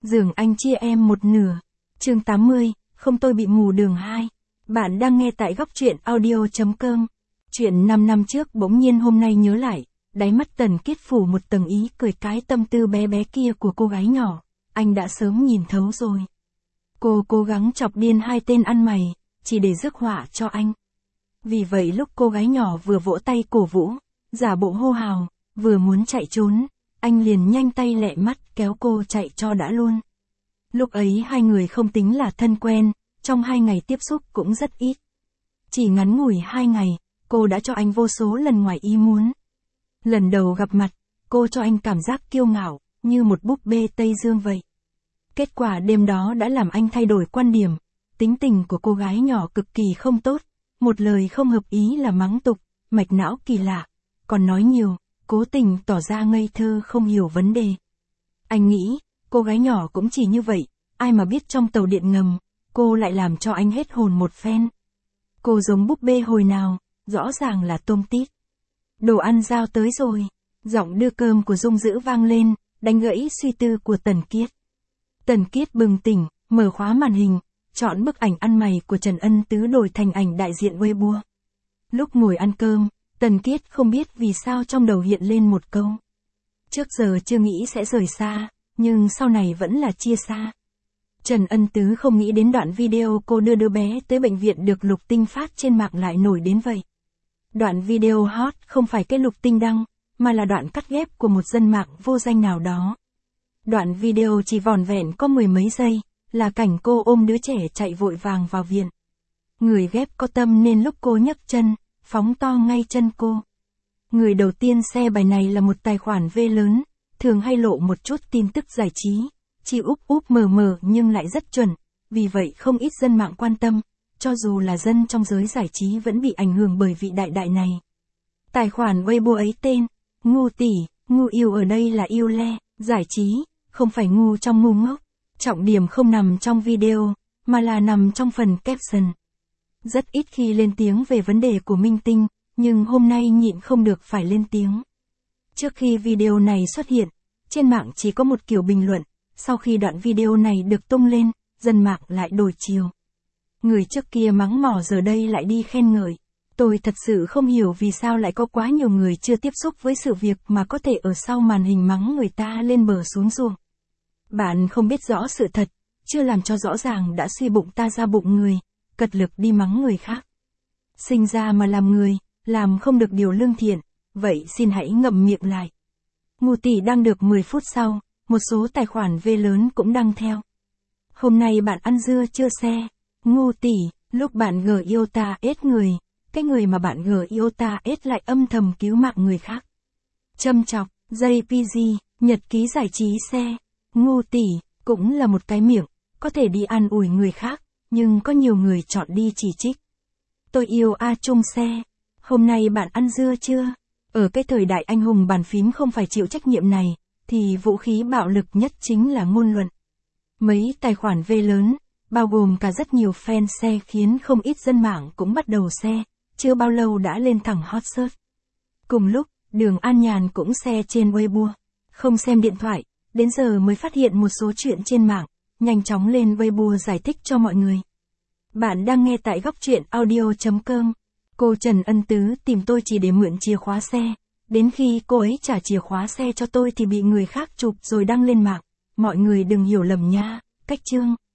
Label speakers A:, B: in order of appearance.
A: Giường anh chia em một nửa. Chương 80, không tôi bị mù đường 2. Bạn đang nghe tại góc truyện audio.com. Chuyện 5 năm trước bỗng nhiên hôm nay nhớ lại, đáy mắt Tần Kiết phủ một tầng ý cười cái tâm tư bé bé kia của cô gái nhỏ, anh đã sớm nhìn thấu rồi. Cô cố gắng chọc điên hai tên ăn mày, chỉ để rước họa cho anh. Vì vậy lúc cô gái nhỏ vừa vỗ tay cổ vũ, giả bộ hô hào, vừa muốn chạy trốn, anh liền nhanh tay lẹ mắt kéo cô chạy cho đã luôn. Lúc ấy hai người không tính là thân quen, trong 2 ngày tiếp xúc cũng rất ít. Chỉ ngắn ngủi 2 ngày, cô đã cho anh vô số lần ngoài ý muốn. Lần đầu gặp mặt, cô cho anh cảm giác kiêu ngạo, như một búp bê Tây Dương vậy. Kết quả đêm đó đã làm anh thay đổi quan điểm, tính tình của cô gái nhỏ cực kỳ không tốt, một lời không hợp ý là mắng tục, mạch não kỳ lạ, còn nói nhiều, cố tình tỏ ra ngây thơ không hiểu vấn đề. Anh nghĩ, cô gái nhỏ cũng chỉ như vậy, ai mà biết trong tàu điện ngầm, cô lại làm cho anh hết hồn một phen. Cô giống búp bê hồi nào, rõ ràng là tôm tít. Đồ ăn giao tới rồi, giọng đưa cơm của Dung Dữ vang lên, đánh gãy suy tư của Tần Kiết. Tần Kiết bừng tỉnh, mở khóa màn hình, chọn bức ảnh ăn mày của Trần Ân Tứ đổi thành ảnh đại diện Weibo. Lúc ngồi ăn cơm, Tần Kiết không biết vì sao trong đầu hiện lên một câu. Trước giờ chưa nghĩ sẽ rời xa, nhưng sau này vẫn là chia xa. Trần Ân Tứ không nghĩ đến đoạn video cô đưa đứa bé tới bệnh viện được Lục Tinh phát trên mạng lại nổi đến vậy. Đoạn video hot không phải cái Lục Tinh đăng, mà là đoạn cắt ghép của một dân mạng vô danh nào đó. Đoạn video chỉ vỏn vẹn có 10 mấy giây, là cảnh cô ôm đứa trẻ chạy vội vàng vào viện. Người ghép có tâm nên lúc cô nhấc chân, phóng to ngay chân cô. Người đầu tiên share bài này là một tài khoản V lớn, thường hay lộ một chút tin tức giải trí, chỉ úp úp mờ mờ nhưng lại rất chuẩn, vì vậy không ít dân mạng quan tâm, cho dù là dân trong giới giải trí vẫn bị ảnh hưởng bởi vị đại đại này. Tài khoản Weibo ấy tên, ngu tỷ, ngu yêu ở đây là yêu le, giải trí, không phải ngu trong ngu ngốc. Trọng điểm không nằm trong video, mà là nằm trong phần caption. Rất ít khi lên tiếng về vấn đề của minh tinh, nhưng hôm nay nhịn không được phải lên tiếng. Trước khi video này xuất hiện, trên mạng chỉ có một kiểu bình luận, sau khi đoạn video này được tung lên, dân mạng lại đổi chiều. Người trước kia mắng mỏ giờ đây lại đi khen ngợi. Tôi thật sự không hiểu vì sao lại có quá nhiều người chưa tiếp xúc với sự việc mà có thể ở sau màn hình mắng người ta lên bờ xuống ruộng. Bạn không biết rõ sự thật, chưa làm cho rõ ràng đã suy bụng ta ra bụng người, cật lực đi mắng người khác. Sinh ra mà làm người, làm không được điều lương thiện, vậy xin hãy ngậm miệng lại. Ngu tỷ đang được 10 phút sau, một số tài khoản V lớn cũng đăng theo. Hôm nay bạn ăn dưa chưa xe? Ngu tỷ, lúc bạn gờ yêu ta ết người, cái người mà bạn gờ yêu ta ết lại âm thầm cứu mạng người khác. Châm chọc, JPG, nhật ký giải trí xe. Ngu tỷ, cũng là một cái miệng, có thể đi an ủi người khác, nhưng có nhiều người chọn đi chỉ trích. Tôi yêu A Trung xe. Hôm nay bạn ăn dưa chưa? Ở cái thời đại anh hùng bàn phím không phải chịu trách nhiệm này, thì vũ khí bạo lực nhất chính là ngôn luận. Mấy tài khoản V lớn, bao gồm cả rất nhiều fan xe khiến không ít dân mạng cũng bắt đầu xe, chưa bao lâu đã lên thẳng hot search. Cùng lúc, Đường An Nhàn cũng xe trên Weibo. Không xem điện thoại, đến giờ mới phát hiện một số chuyện trên mạng, nhanh chóng lên Weibo giải thích cho mọi người. Bạn đang nghe tại góc truyện audio.com. Cô Trần Ân Tứ tìm tôi chỉ để mượn chìa khóa xe. Đến khi cô ấy trả chìa khóa xe cho tôi thì bị người khác chụp rồi đăng lên mạng. Mọi người đừng hiểu lầm nha. Cách chương.